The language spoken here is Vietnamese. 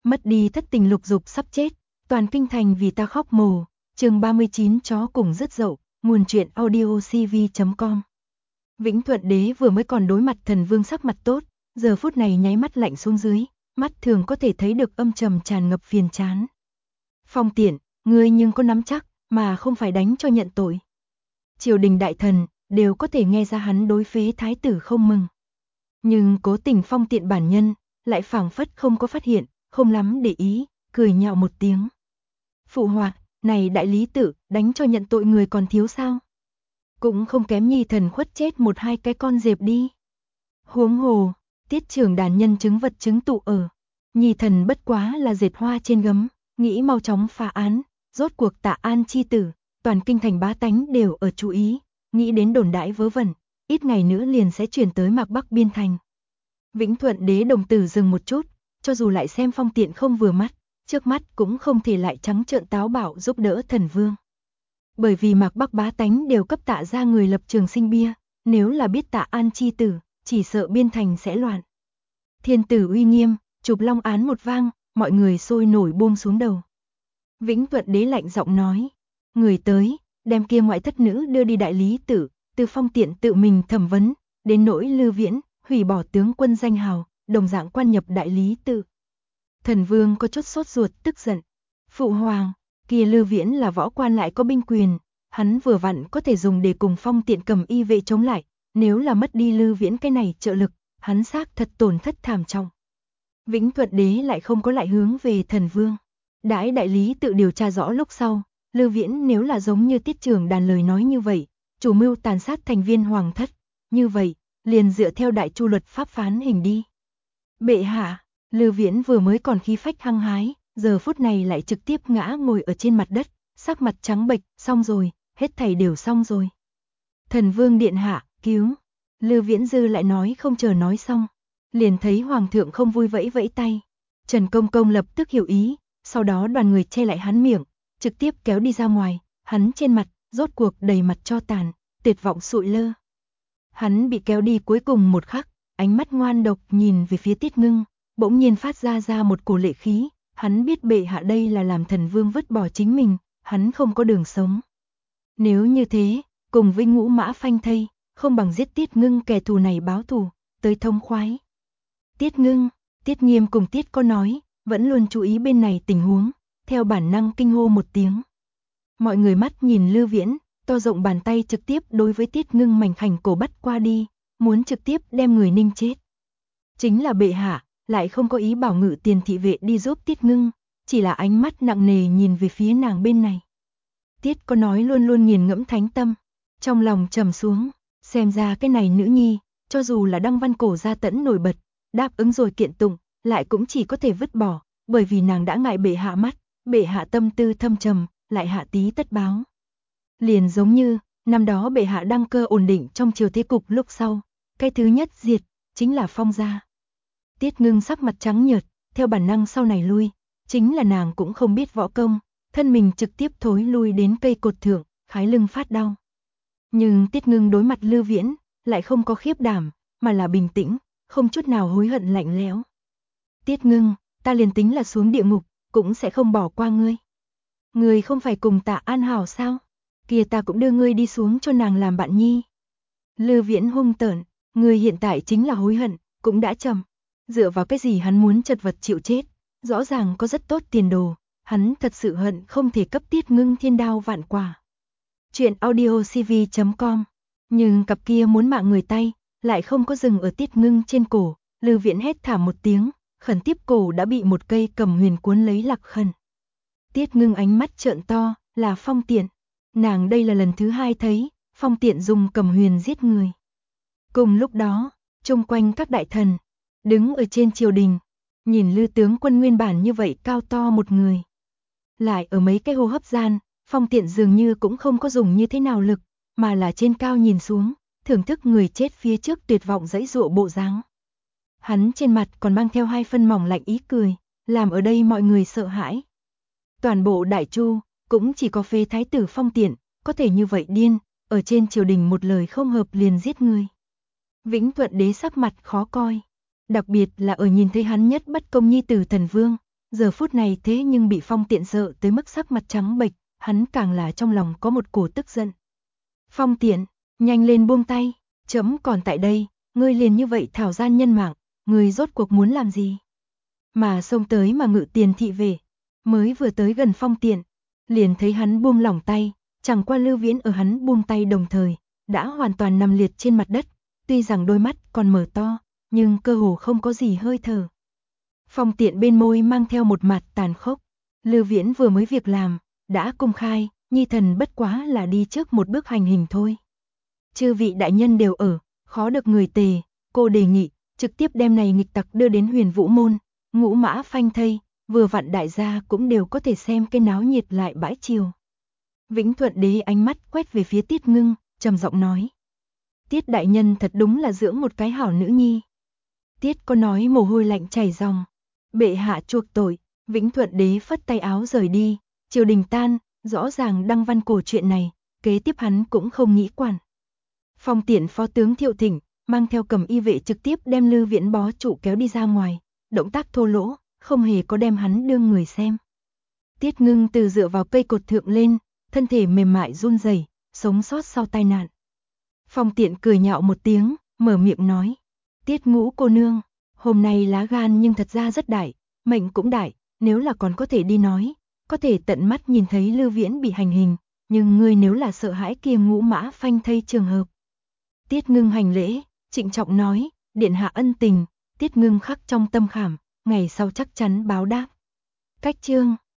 Mất đi thất tình lục dục sắp chết, toàn kinh thành vì ta khóc mồ. Chương 39 chó cùng rất dậu, nguồn truyện audiocv.com. Vĩnh Thuận Đế vừa mới còn đối mặt thần vương sắc mặt tốt, giờ phút này nháy mắt lạnh xuống dưới, mắt thường có thể thấy được âm trầm tràn ngập phiền chán. Phong Tiện, ngươi nhưng có nắm chắc, mà không phải đánh cho nhận tội. Triều đình đại thần đều có thể nghe ra hắn đối phế thái tử không mừng. Nhưng cố tình Phong Tiện bản nhân lại phảng phất không có phát hiện, không lắm để ý, cười nhạo một tiếng. Phụ hoàng, này đại lý tự, đánh cho nhận tội người còn thiếu sao? Cũng không kém nhi thần khuất chết một hai cái con dẹp đi. Huống hồ, tiết trưởng đàn nhân chứng vật chứng tụ ở. Nhi thần bất quá là dệt hoa trên gấm, nghĩ mau chóng phá án, rốt cuộc Tạ An chi tử, toàn kinh thành bá tánh đều ở chú ý, nghĩ đến đồn đãi vớ vẩn, ít ngày nữa liền sẽ chuyển tới Mạc Bắc biên thành. Vĩnh Thuận Đế đồng tử dừng một chút, cho dù lại xem Phong Tiện không vừa mắt, trước mắt cũng không thể lại trắng trợn táo bạo giúp đỡ thần vương. Bởi vì Mạc Bắc bá tánh đều cấp Tạ ra người lập trường sinh bia, nếu là biết Tạ An chi tử, chỉ sợ biên thành sẽ loạn. Thiên tử uy nghiêm, chụp long án một vang, mọi người sôi nổi buông xuống đầu. Vĩnh Thuận Đế lạnh giọng nói, người tới, đem kia ngoại thất nữ đưa đi đại lý tự, từ Phong Tiện tự mình thẩm vấn, đến nỗi Lư Viễn, hủy bỏ tướng quân danh hào, đồng dạng quan nhập đại lý tự. Thần vương có chút sốt ruột tức giận. Phụ hoàng, kia Lư Viễn là võ quan lại có binh quyền, hắn vừa vặn có thể dùng để cùng Phong Tiện cầm y vệ chống lại, nếu là mất đi Lư Viễn cái này trợ lực, hắn xác thật tổn thất thảm trọng. Vĩnh Thuận Đế lại không có lại hướng về thần vương. Đãi đại lý tự điều tra rõ lúc sau, Lư Viễn nếu là giống như tiết trưởng đàn lời nói như vậy, chủ mưu tàn sát thành viên hoàng thất, như vậy, liền dựa theo đại chu luật pháp phán hình đi. Bệ hạ, Lư Viễn vừa mới còn khí phách hăng hái, giờ phút này lại trực tiếp ngã ngồi ở trên mặt đất, sắc mặt trắng bệch, xong rồi, hết thảy đều xong rồi. Thần vương điện hạ, cứu. Lư Viễn dư lại nói không chờ nói xong, liền thấy hoàng thượng không vui vẫy vẫy tay. Trần Công Công lập tức hiểu ý, sau đó đoàn người che lại hắn miệng, trực tiếp kéo đi ra ngoài, hắn trên mặt, rốt cuộc đầy mặt tro tàn, tuyệt vọng sụi lơ. Hắn bị kéo đi cuối cùng một khắc, ánh mắt ngoan độc nhìn về phía Tiết Ngưng, bỗng nhiên phát ra một cổ lệ khí, hắn biết bệ hạ đây là làm thần vương vứt bỏ chính mình, hắn không có đường sống. Nếu như thế, cùng Vinh Ngũ Mã phanh thây, không bằng giết Tiết Ngưng kẻ thù này báo thù, tới thông khoái. Tiết Ngưng, Tiết Nghiêm cùng Tiết có nói, vẫn luôn chú ý bên này tình huống, theo bản năng kinh hô một tiếng. Mọi người mắt nhìn Lư Viễn, to rộng bàn tay trực tiếp đối với Tiết Ngưng mảnh khảnh cổ bắt qua đi, muốn trực tiếp đem người ninh chết. Chính là bệ hạ, lại không có ý bảo ngự tiền thị vệ đi giúp Tiết Ngưng, chỉ là ánh mắt nặng nề nhìn về phía nàng bên này. Tiết có nói luôn luôn nghiền ngẫm thánh tâm, trong lòng trầm xuống, xem ra cái này nữ nhi, cho dù là Đăng Văn Cổ gia tẫn nổi bật, đáp ứng rồi kiện tụng, lại cũng chỉ có thể vứt bỏ, bởi vì nàng đã ngại bệ hạ mắt, bệ hạ tâm tư thâm trầm, lại hạ tí tất báo. Liền giống như, năm đó bệ hạ đăng cơ ổn định trong triều thế cục lúc sau, cái thứ nhất diệt, chính là Phong gia. Tiết Ngưng sắc mặt trắng nhợt, theo bản năng sau này lui, chính là nàng cũng không biết võ công, thân mình trực tiếp thối lui đến cây cột thượng, khái lưng phát đau. Nhưng Tiết Ngưng đối mặt Lư Viễn, lại không có khiếp đảm, mà là bình tĩnh, không chút nào hối hận lạnh lẽo. Tiết Ngưng, ta liền tính là xuống địa ngục, cũng sẽ không bỏ qua ngươi. Ngươi không phải cùng Tạ An hảo sao? Kia ta cũng đưa ngươi đi xuống cho nàng làm bạn nhi. Lư Viễn hung tợn, ngươi hiện tại chính là hối hận, cũng đã chậm. Dựa vào cái gì hắn muốn chật vật chịu chết, rõ ràng có rất tốt tiền đồ, hắn thật sự hận không thể cấp Tiết Ngưng thiên đao vạn quả. Chuyện audiocv.com. Nhưng cặp kia muốn mạng người tay, lại không có dừng ở Tiết Ngưng trên cổ, Lư Viễn hét thảm một tiếng, khẩn tiếp cổ đã bị một cây cầm huyền cuốn lấy lạc khẩn. Tiết Ngưng ánh mắt trợn to, là Phong Tiện. Nàng đây là lần thứ hai thấy, Phong Tiện dùng cầm huyền giết người. Cùng lúc đó, chung quanh các đại thần, đứng ở trên triều đình, nhìn Lư tướng quân nguyên bản như vậy cao to một người. Lại ở mấy cái hô hấp gian, Phong Tiện dường như cũng không có dùng như thế nào lực, mà là trên cao nhìn xuống, thưởng thức người chết phía trước tuyệt vọng giãy giụa bộ dáng. Hắn trên mặt còn mang theo hai phân mỏng lạnh ý cười, làm ở đây mọi người sợ hãi. Toàn bộ Đại Chu, cũng chỉ có phế thái tử Phong Tiện, có thể như vậy điên, ở trên triều đình một lời không hợp liền giết người. Vĩnh Thuận Đế sắc mặt khó coi, đặc biệt là ở nhìn thấy hắn nhất bất công nhi tử thần vương, Giờ phút này thế nhưng bị Phong Tiện sợ tới mức sắc mặt trắng bệch, hắn càng là trong lòng có một cổ tức giận. Phong Tiện, nhanh lên buông tay, chấm còn tại đây, ngươi liền như vậy thảo gian nhân mạng, ngươi rốt cuộc muốn làm gì? Mà xông tới mà Ngự Tiền thị về, mới vừa tới gần Phong Tiện, liền thấy hắn buông lỏng tay, chẳng qua Lưu Viễn ở hắn buông tay đồng thời, đã hoàn toàn nằm liệt trên mặt đất, tuy rằng đôi mắt còn mở to, nhưng cơ hồ không có gì hơi thở. Phong Tiện bên môi mang theo một mặt tàn khốc, Lưu Viễn vừa mới việc làm, đã công khai, nhi thần bất quá là đi trước một bước hành hình thôi. Chư vị đại nhân đều ở, khó được người tề, cô đề nghị, trực tiếp đem này nghịch tặc đưa đến Huyền Vũ Môn, ngũ mã phanh thây, vừa vặn đại gia cũng đều có thể xem cái náo nhiệt lại bãi chiều. Vĩnh Thuận Đế ánh mắt quét về phía Tiết Ngưng, trầm giọng nói. Tiết đại nhân thật đúng là dưỡng một cái hảo nữ nhi. Tiết có nói mồ hôi lạnh chảy ròng. Bệ hạ chuộc tội, Vĩnh Thuận Đế phất tay áo rời đi, triều đình tan, rõ ràng đăng văn cổ chuyện này, kế tiếp hắn cũng không nghĩ quản. Phong Tiện phó tướng Thiệu Thỉnh, mang theo cầm y vệ trực tiếp đem Lư Viễn bó trụ kéo đi ra ngoài, động tác thô lỗ, không hề có đem hắn đương người xem. Tiết Ngưng từ dựa vào cây cột thượng lên, thân thể mềm mại run rẩy, sống sót sau tai nạn. Phong Tiện cười nhạo một tiếng, mở miệng nói, Tiết Ngũ cô nương, hôm nay lá gan nhưng thật ra rất đại, mệnh cũng đại, nếu là còn có thể đi nói, có thể tận mắt nhìn thấy Lư Viễn bị hành hình, nhưng ngươi nếu là sợ hãi kia ngũ mã phanh thây trường hợp. Tiết Ngưng hành lễ, trịnh trọng nói, điện hạ ân tình, Tiết Ngưng khắc trong tâm khảm, ngày sau chắc chắn báo đáp. Cách chương